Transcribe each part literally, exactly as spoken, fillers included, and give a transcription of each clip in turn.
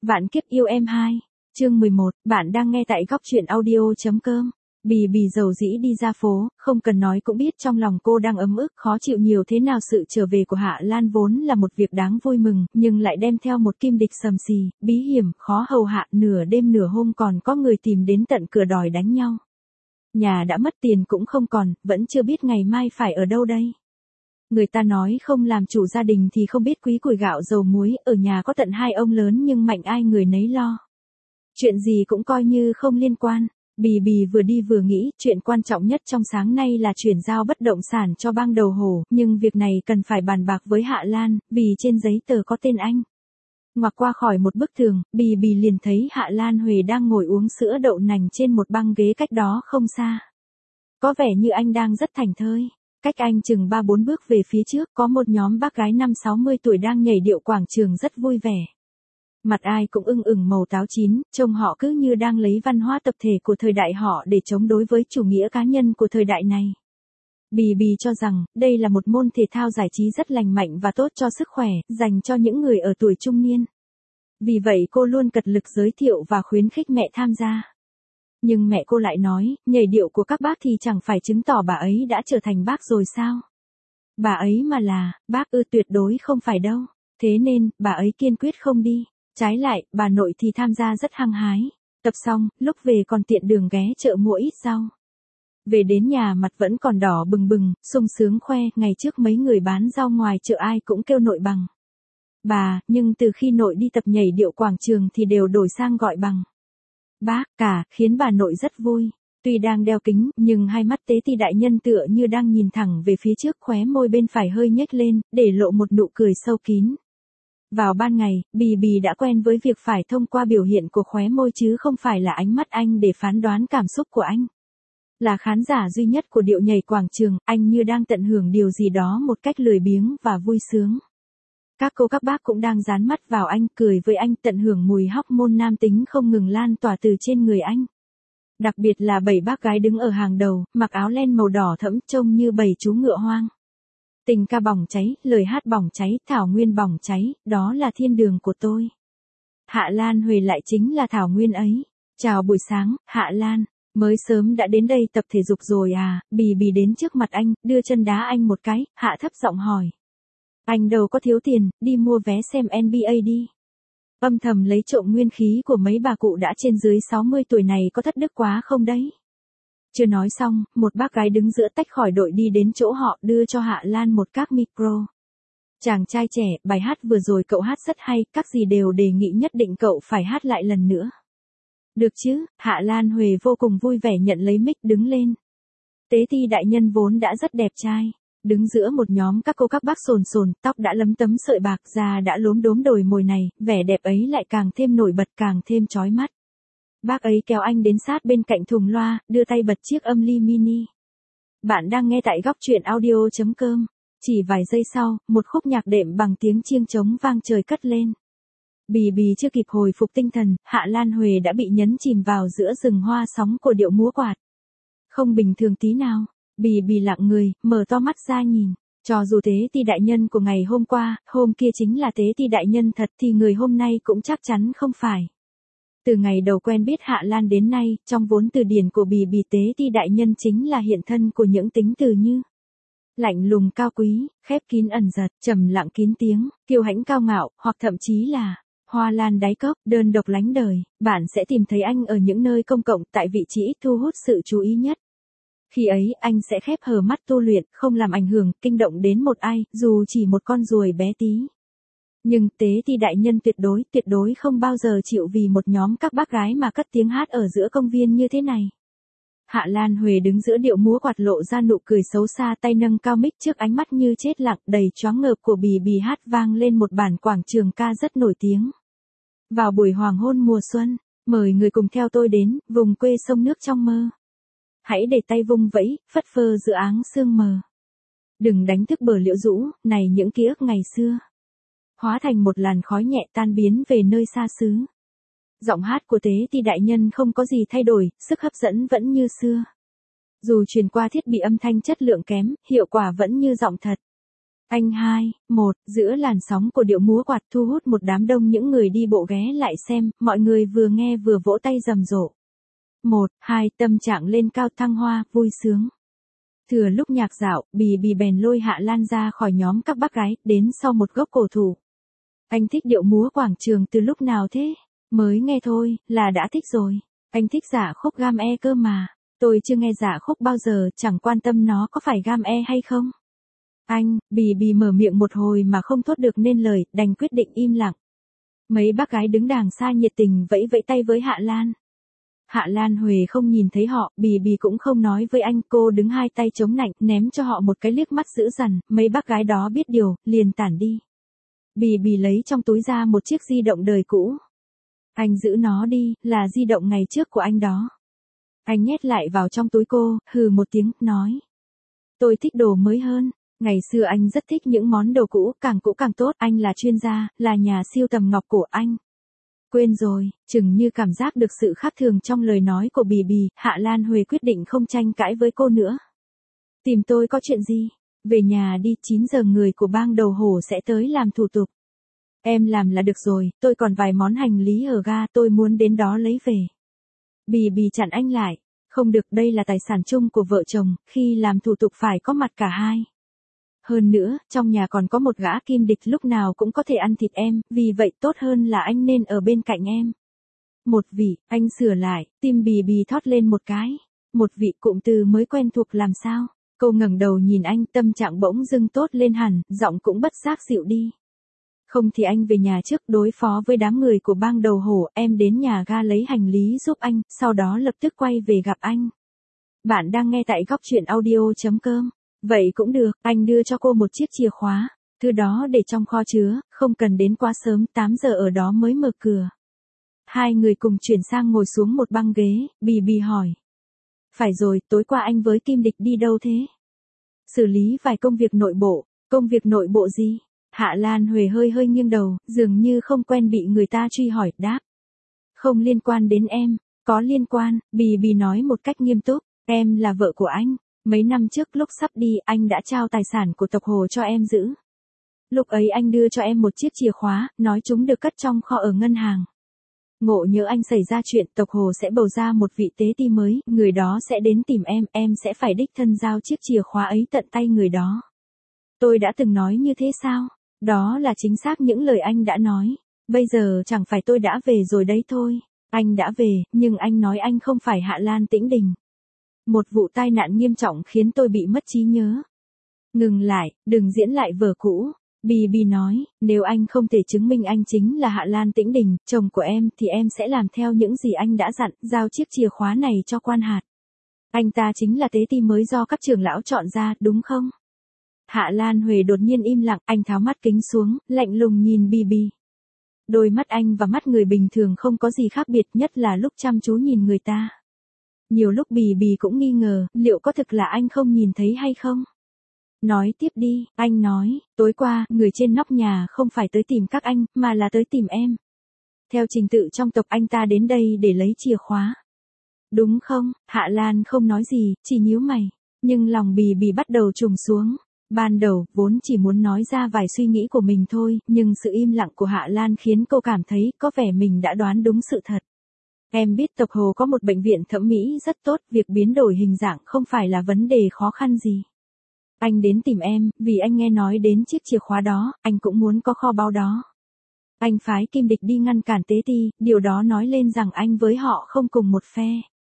Vạn kiếp yêu em hai, chương mười một, bạn đang nghe tại góc truyện audio.com. Bì bì dầu dĩ đi ra phố, không cần nói cũng biết trong lòng cô đang ấm ức khó chịu nhiều thế nào. Sự trở về của Hạ Lan vốn là một việc đáng vui mừng, nhưng lại đem theo một kim địch sầm xì, bí hiểm, khó hầu hạ. Nửa đêm nửa hôm còn có người tìm đến tận cửa đòi đánh nhau. Nhà đã mất tiền cũng không còn, vẫn chưa biết ngày mai phải ở đâu đây. Người ta nói không làm chủ gia đình thì không biết quý củi gạo dầu muối, ở nhà có tận hai ông lớn nhưng mạnh ai người nấy lo. Chuyện gì cũng coi như không liên quan. Bì bì vừa đi vừa nghĩ, chuyện quan trọng nhất trong sáng nay là chuyển giao bất động sản cho bang đầu hổ, nhưng việc này cần phải bàn bạc với Hạ Lan, vì trên giấy tờ có tên anh. Ngoặt qua khỏi một bức tường, bì bì liền thấy Hạ Lan Huệ đang ngồi uống sữa đậu nành trên một băng ghế cách đó không xa. Có vẻ như anh đang rất thảnh thơi. Cách anh chừng ba bốn bước về phía trước, có một nhóm bác gái năm sáu mươi tuổi đang nhảy điệu quảng trường rất vui vẻ. Mặt ai cũng ưng ửng màu táo chín, trông họ cứ như đang lấy văn hóa tập thể của thời đại họ để chống đối với chủ nghĩa cá nhân của thời đại này. Bì bì cho rằng, đây là một môn thể thao giải trí rất lành mạnh và tốt cho sức khỏe, dành cho những người ở tuổi trung niên. Vì vậy cô luôn cật lực giới thiệu và khuyến khích mẹ tham gia. Nhưng mẹ cô lại nói, nhảy điệu của các bác thì chẳng phải chứng tỏ bà ấy đã trở thành bác rồi sao? Bà ấy mà là, bác ư, tuyệt đối không phải đâu. Thế nên, bà ấy kiên quyết không đi. Trái lại, bà nội thì tham gia rất hăng hái. Tập xong, lúc về còn tiện đường ghé chợ mua ít rau. Về đến nhà mặt vẫn còn đỏ bừng bừng, sung sướng khoe, ngày trước mấy người bán rau ngoài chợ ai cũng kêu nội bằng bà, nhưng từ khi nội đi tập nhảy điệu quảng trường thì đều đổi sang gọi bằng bác cả, khiến bà nội rất vui. Tuy đang đeo kính, nhưng hai mắt tế ti đại nhân tựa như đang nhìn thẳng về phía trước, khóe môi bên phải hơi nhếch lên, để lộ một nụ cười sâu kín. Vào ban ngày, bì bì đã quen với việc phải thông qua biểu hiện của khóe môi chứ không phải là ánh mắt anh để phán đoán cảm xúc của anh. Là khán giả duy nhất của điệu nhảy quảng trường, anh như đang tận hưởng điều gì đó một cách lười biếng và vui sướng. Các cô các bác cũng đang dán mắt vào anh, cười với anh, tận hưởng mùi hormone nam tính không ngừng lan tỏa từ trên người anh. Đặc biệt là bảy bác gái đứng ở hàng đầu, mặc áo len màu đỏ thẫm trông như bầy chú ngựa hoang. Tình ca bỏng cháy, lời hát bỏng cháy, thảo nguyên bỏng cháy, đó là thiên đường của tôi. Hạ Lan Huệ lại chính là thảo nguyên ấy. Chào buổi sáng, Hạ Lan. Mới sớm đã đến đây tập thể dục rồi à? Bì bì đến trước mặt anh, đưa chân đá anh một cái, Hạ thấp giọng hỏi. Anh đâu có thiếu tiền, đi mua vé xem en bi ây đi. Âm thầm lấy trộm nguyên khí của mấy bà cụ đã trên dưới sáu mươi tuổi này có thất đức quá không đấy? Chưa nói xong, một bác gái đứng giữa tách khỏi đội đi đến chỗ họ, đưa cho Hạ Lan một các micro. Chàng trai trẻ, bài hát vừa rồi cậu hát rất hay, các gì đều đề nghị nhất định cậu phải hát lại lần nữa. Được chứ? Hạ Lan Huệ vô cùng vui vẻ nhận lấy mic, đứng lên. Tế ti đại nhân vốn đã rất đẹp trai. Đứng giữa một nhóm các cô các bác sồn sồn, tóc đã lấm tấm sợi bạc, da đã lốm đốm đồi mồi này, vẻ đẹp ấy lại càng thêm nổi bật, càng thêm chói mắt. Bác ấy kéo anh đến sát bên cạnh thùng loa, đưa tay bật chiếc âm ly mini. Bạn đang nghe tại góc truyện audio.com. Chỉ vài giây sau, một khúc nhạc đệm bằng tiếng chiêng trống vang trời cất lên. Bì bì chưa kịp hồi phục tinh thần, Hạ Lan Huệ đã bị nhấn chìm vào giữa rừng hoa sóng của điệu múa quạt. Không bình thường tí nào. Bì bì lặng người, mở to mắt ra nhìn. Cho dù tế ti đại nhân của ngày hôm qua, hôm kia chính là tế ti đại nhân thật thì người hôm nay cũng chắc chắn không phải. Từ ngày đầu quen biết Hạ Lan đến nay, trong vốn từ điển của bì bì, tế ti đại nhân chính là hiện thân của những tính từ như lạnh lùng cao quý, khép kín ẩn giật, trầm lặng kín tiếng, kiêu hãnh cao ngạo, hoặc thậm chí là hoa lan đáy cốc, đơn độc lánh đời. Bạn sẽ tìm thấy anh ở những nơi công cộng, tại vị trí thu hút sự chú ý nhất. Khi ấy, anh sẽ khép hờ mắt tu luyện, không làm ảnh hưởng, kinh động đến một ai, dù chỉ một con ruồi bé tí. Nhưng tế ti đại nhân tuyệt đối, tuyệt đối không bao giờ chịu vì một nhóm các bác gái mà cất tiếng hát ở giữa công viên như thế này. Hạ Lan Huệ đứng giữa điệu múa quạt lộ ra nụ cười xấu xa, tay nâng cao mic trước ánh mắt như chết lặng, đầy choáng ngợp của bì bì hát vang lên một bản quảng trường ca rất nổi tiếng. Vào buổi hoàng hôn mùa xuân, mời người cùng theo tôi đến, vùng quê sông nước trong mơ. Hãy để tay vung vẫy, phất phơ giữa áng sương mờ. Đừng đánh thức bờ liễu rũ, này những ký ức ngày xưa. Hóa thành một làn khói nhẹ tan biến về nơi xa xứ. Giọng hát của tế ti đại nhân không có gì thay đổi, sức hấp dẫn vẫn như xưa. Dù truyền qua thiết bị âm thanh chất lượng kém, hiệu quả vẫn như giọng thật. Anh hai, một, giữa làn sóng của điệu múa quạt thu hút một đám đông những người đi bộ ghé lại xem, mọi người vừa nghe vừa vỗ tay rầm rộ. Một, hai, tâm trạng lên cao thăng hoa, vui sướng. Thừa lúc nhạc dạo, Bì Bì bèn lôi Hạ Lan ra khỏi nhóm các bác gái, đến sau một gốc cổ thụ. Anh thích điệu múa quảng trường từ lúc nào thế? Mới nghe thôi, là đã thích rồi. Anh thích giả khúc gam e cơ mà. Tôi chưa nghe giả khúc bao giờ, chẳng quan tâm nó có phải gam e hay không. Anh, Bì Bì mở miệng một hồi mà không thốt được nên lời, đành quyết định im lặng. Mấy bác gái đứng đàng xa nhiệt tình vẫy vẫy tay với Hạ Lan. Hạ Lan Huệ không nhìn thấy họ, Bì Bì cũng không nói với anh, cô đứng hai tay chống nạnh, ném cho họ một cái liếc mắt dữ dằn, mấy bác gái đó biết điều, liền tản đi. Bì Bì lấy trong túi ra một chiếc di động đời cũ. Anh giữ nó đi, là di động ngày trước của anh đó. Anh nhét lại vào trong túi cô, hừ một tiếng, nói. Tôi thích đồ mới hơn. Ngày xưa anh rất thích những món đồ cũ, càng cũ càng tốt, anh là chuyên gia, là nhà siêu tầm ngọc cổ anh. Quên rồi, chừng như cảm giác được sự khác thường trong lời nói của Bì Bì, Hạ Lan Huệ quyết định không tranh cãi với cô nữa. Tìm tôi có chuyện gì? Về nhà đi, chín giờ người của bang đầu hổ sẽ tới làm thủ tục. Em làm là được rồi, tôi còn vài món hành lý ở ga, tôi muốn đến đó lấy về. Bì Bì chặn anh lại. Không được, đây là tài sản chung của vợ chồng, khi làm thủ tục phải có mặt cả hai. Hơn nữa, trong nhà còn có một gã kim địch lúc nào cũng có thể ăn thịt em, vì vậy tốt hơn là anh nên ở bên cạnh em. Một vị, anh sửa lại, tim Bì Bì thót lên một cái. Một vị, cụm từ mới quen thuộc làm sao? Cô ngẩng đầu nhìn anh, tâm trạng bỗng dưng tốt lên hẳn, giọng cũng bất giác dịu đi. Không thì anh về nhà trước đối phó với đám người của bang đầu hổ, em đến nhà ga lấy hành lý giúp anh, sau đó lập tức quay về gặp anh. Bạn đang nghe tại góc truyện audio chấm com. Vậy cũng được, anh đưa cho cô một chiếc chìa khóa, thứ đó để trong kho chứa, không cần đến quá sớm, tám giờ ở đó mới mở cửa. Hai người cùng chuyển sang ngồi xuống một băng ghế, Bì Bì hỏi. Phải rồi, tối qua anh với Kim Địch đi đâu thế? Xử lý vài công việc nội bộ, công việc nội bộ gì? Hạ Lan Huệ hơi hơi nghiêng đầu, dường như không quen bị người ta truy hỏi, đáp. Không liên quan đến em, có liên quan, Bì Bì nói một cách nghiêm túc, em là vợ của anh. Mấy năm trước lúc sắp đi, anh đã trao tài sản của tộc Hồ cho em giữ. Lúc ấy anh đưa cho em một chiếc chìa khóa, nói chúng được cất trong kho ở ngân hàng. Ngộ nhỡ anh xảy ra chuyện, tộc Hồ sẽ bầu ra một vị tế ti mới, người đó sẽ đến tìm em, em sẽ phải đích thân giao chiếc chìa khóa ấy tận tay người đó. Tôi đã từng nói như thế sao? Đó là chính xác những lời anh đã nói. Bây giờ chẳng phải tôi đã về rồi đấy thôi. Anh đã về, nhưng anh nói anh không phải Hạ Lan Tĩnh Đình. Một vụ tai nạn nghiêm trọng khiến tôi bị mất trí nhớ. Ngừng lại, đừng diễn lại vở cũ. Bì Bì nói, nếu anh không thể chứng minh anh chính là Hạ Lan Tĩnh Đình, chồng của em, thì em sẽ làm theo những gì anh đã dặn, giao chiếc chìa khóa này cho quan hạt. Anh ta chính là tế ti mới do các trưởng lão chọn ra, đúng không? Hạ Lan Huệ đột nhiên im lặng, anh tháo mắt kính xuống, lạnh lùng nhìn Bì Bì. Đôi mắt anh và mắt người bình thường không có gì khác biệt, nhất là lúc chăm chú nhìn người ta. Nhiều lúc Bì Bì cũng nghi ngờ, liệu có thực là anh không nhìn thấy hay không? Nói tiếp đi, anh nói, tối qua, người trên nóc nhà không phải tới tìm các anh, mà là tới tìm em. Theo trình tự trong tộc anh ta đến đây để lấy chìa khóa. Đúng không? Hạ Lan không nói gì, chỉ nhíu mày. Nhưng lòng Bì Bì bắt đầu trùng xuống. Ban đầu, vốn chỉ muốn nói ra vài suy nghĩ của mình thôi, nhưng sự im lặng của Hạ Lan khiến cô cảm thấy có vẻ mình đã đoán đúng sự thật. Em biết tộc Hồ có một bệnh viện thẩm mỹ rất tốt, việc biến đổi hình dạng không phải là vấn đề khó khăn gì. Anh đến tìm em, vì anh nghe nói đến chiếc chìa khóa đó, anh cũng muốn có kho báu đó. Anh phái Kim Địch đi ngăn cản tế ti, điều đó nói lên rằng anh với họ không cùng một phe.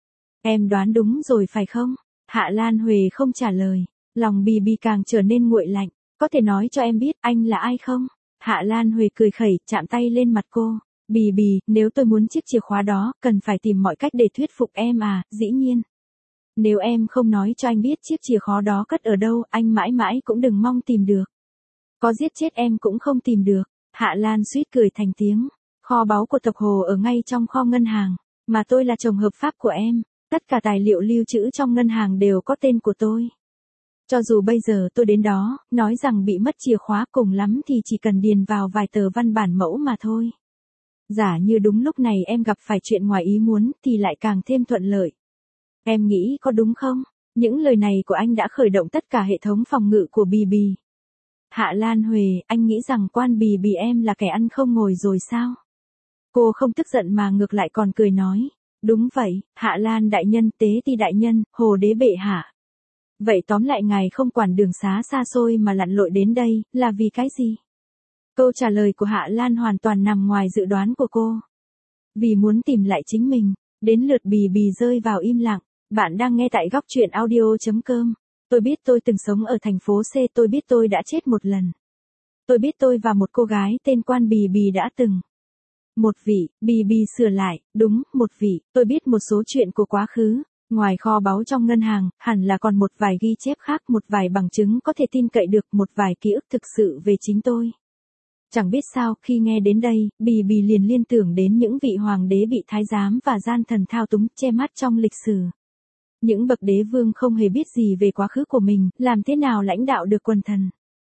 Em đoán đúng rồi phải không? Hạ Lan Huệ không trả lời. Lòng Bì Bì càng trở nên nguội lạnh. Có thể nói cho em biết anh là ai không? Hạ Lan Huệ cười khẩy, chạm tay lên mặt cô. Bì Bì, nếu tôi muốn chiếc chìa khóa đó, cần phải tìm mọi cách để thuyết phục em à, dĩ nhiên. Nếu em không nói cho anh biết chiếc chìa khóa đó cất ở đâu, anh mãi mãi cũng đừng mong tìm được. Có giết chết em cũng không tìm được. Hạ Lan suýt cười thành tiếng. Kho báu của tộc Hồ ở ngay trong kho ngân hàng. Mà tôi là chồng hợp pháp của em. Tất cả tài liệu lưu trữ trong ngân hàng đều có tên của tôi. Cho dù bây giờ tôi đến đó, nói rằng bị mất chìa khóa cùng lắm thì chỉ cần điền vào vài tờ văn bản mẫu mà thôi. Giả như đúng lúc này em gặp phải chuyện ngoài ý muốn thì lại càng thêm thuận lợi. Em nghĩ có đúng không? Những lời này của anh đã khởi động tất cả hệ thống phòng ngự của Bì Bì. Hạ Lan Huệ, anh nghĩ rằng Quan Bì Bì em là kẻ ăn không ngồi rồi sao? Cô không tức giận mà ngược lại còn cười nói. Đúng vậy, Hạ Lan đại nhân, Tế Ti đại nhân, Hồ đế bệ hạ. Vậy tóm lại ngài không quản đường xá xa xôi mà lặn lội đến đây, là vì cái gì? Câu trả lời của Hạ Lan hoàn toàn nằm ngoài dự đoán của cô. Vì muốn tìm lại chính mình, đến lượt Bì Bì rơi vào im lặng. Bạn đang nghe tại góc truyện audio.com. Tôi biết tôi từng sống ở thành phố C, tôi biết tôi đã chết một lần. Tôi biết tôi và một cô gái tên Quan Bì Bì đã từng. Một vị, Bì Bì sửa lại, đúng, một vị, tôi biết một số chuyện của quá khứ. Ngoài kho báu trong ngân hàng, hẳn là còn một vài ghi chép khác, một vài bằng chứng có thể tin cậy được, một vài ký ức thực sự về chính tôi. Chẳng biết sao, khi nghe đến đây, Bì Bì liền liên tưởng đến những vị hoàng đế bị thái giám và gian thần thao túng, che mắt trong lịch sử. Những bậc đế vương không hề biết gì về quá khứ của mình, làm thế nào lãnh đạo được quần thần.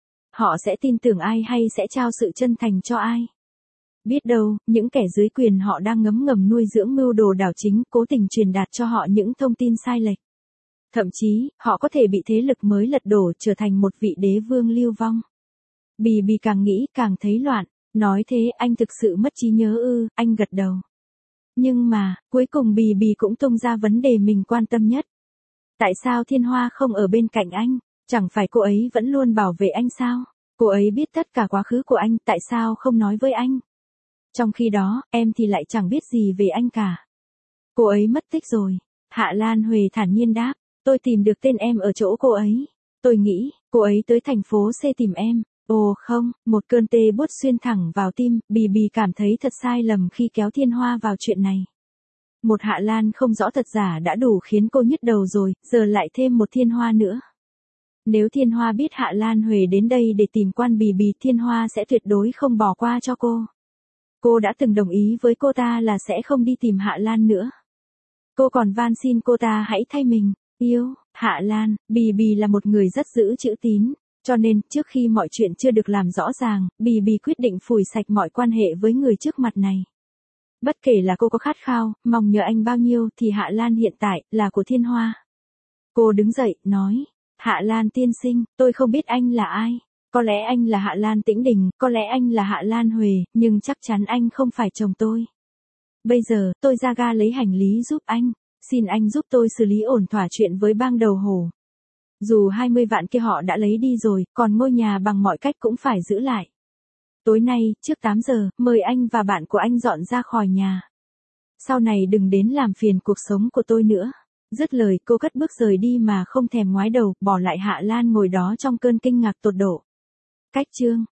Họ sẽ tin tưởng ai hay sẽ trao sự chân thành cho ai? Biết đâu, những kẻ dưới quyền họ đang ngấm ngầm nuôi dưỡng mưu đồ đảo chính, cố tình truyền đạt cho họ những thông tin sai lệch. Thậm chí, họ có thể bị thế lực mới lật đổ trở thành một vị đế vương lưu vong. Bì Bì càng nghĩ càng thấy loạn, nói thế anh thực sự mất trí nhớ ư, anh gật đầu. Nhưng mà, cuối cùng Bì Bì cũng tung ra vấn đề mình quan tâm nhất. Tại sao Thiên Hoa không ở bên cạnh anh? Chẳng phải cô ấy vẫn luôn bảo vệ anh sao? Cô ấy biết tất cả quá khứ của anh, tại sao không nói với anh? Trong khi đó, em thì lại chẳng biết gì về anh cả. Cô ấy mất tích rồi. Hạ Lan Huệ thản nhiên đáp. Tôi tìm được tên em ở chỗ cô ấy. Tôi nghĩ, cô ấy tới thành phố C tìm em. Ồ không, một cơn tê buốt xuyên thẳng vào tim, Bì Bì cảm thấy thật sai lầm khi kéo Thiên Hoa vào chuyện này. Một Hạ Lan không rõ thật giả đã đủ khiến cô nhức đầu rồi, giờ lại thêm một Thiên Hoa nữa. Nếu Thiên Hoa biết Hạ Lan Huệ đến đây để tìm Quan Bì Bì, Thiên Hoa sẽ tuyệt đối không bỏ qua cho cô. Cô đã từng đồng ý với cô ta là sẽ không đi tìm Hạ Lan nữa. Cô còn van xin cô ta hãy thay mình, yêu, Hạ Lan. Bì Bì là một người rất giữ chữ tín, cho nên, trước khi mọi chuyện chưa được làm rõ ràng, Bì Bì quyết định phủi sạch mọi quan hệ với người trước mặt này. Bất kể là cô có khát khao, mong nhờ anh bao nhiêu thì Hạ Lan hiện tại là của Thiên Hoa. Cô đứng dậy, nói, Hạ Lan tiên sinh, tôi không biết anh là ai. Có lẽ anh là Hạ Lan Tĩnh Đình, có lẽ anh là Hạ Lan Huệ, nhưng chắc chắn anh không phải chồng tôi. Bây giờ, tôi ra ga lấy hành lý giúp anh. Xin anh giúp tôi xử lý ổn thỏa chuyện với bang đầu hổ. Dù hai mươi vạn kia họ đã lấy đi rồi, còn ngôi nhà bằng mọi cách cũng phải giữ lại. Tối nay, trước tám giờ, mời anh và bạn của anh dọn ra khỏi nhà. Sau này đừng đến làm phiền cuộc sống của tôi nữa. Dứt lời, cô cất bước rời đi mà không thèm ngoái đầu, bỏ lại Hạ Lan ngồi đó trong cơn kinh ngạc tột độ. Cách chương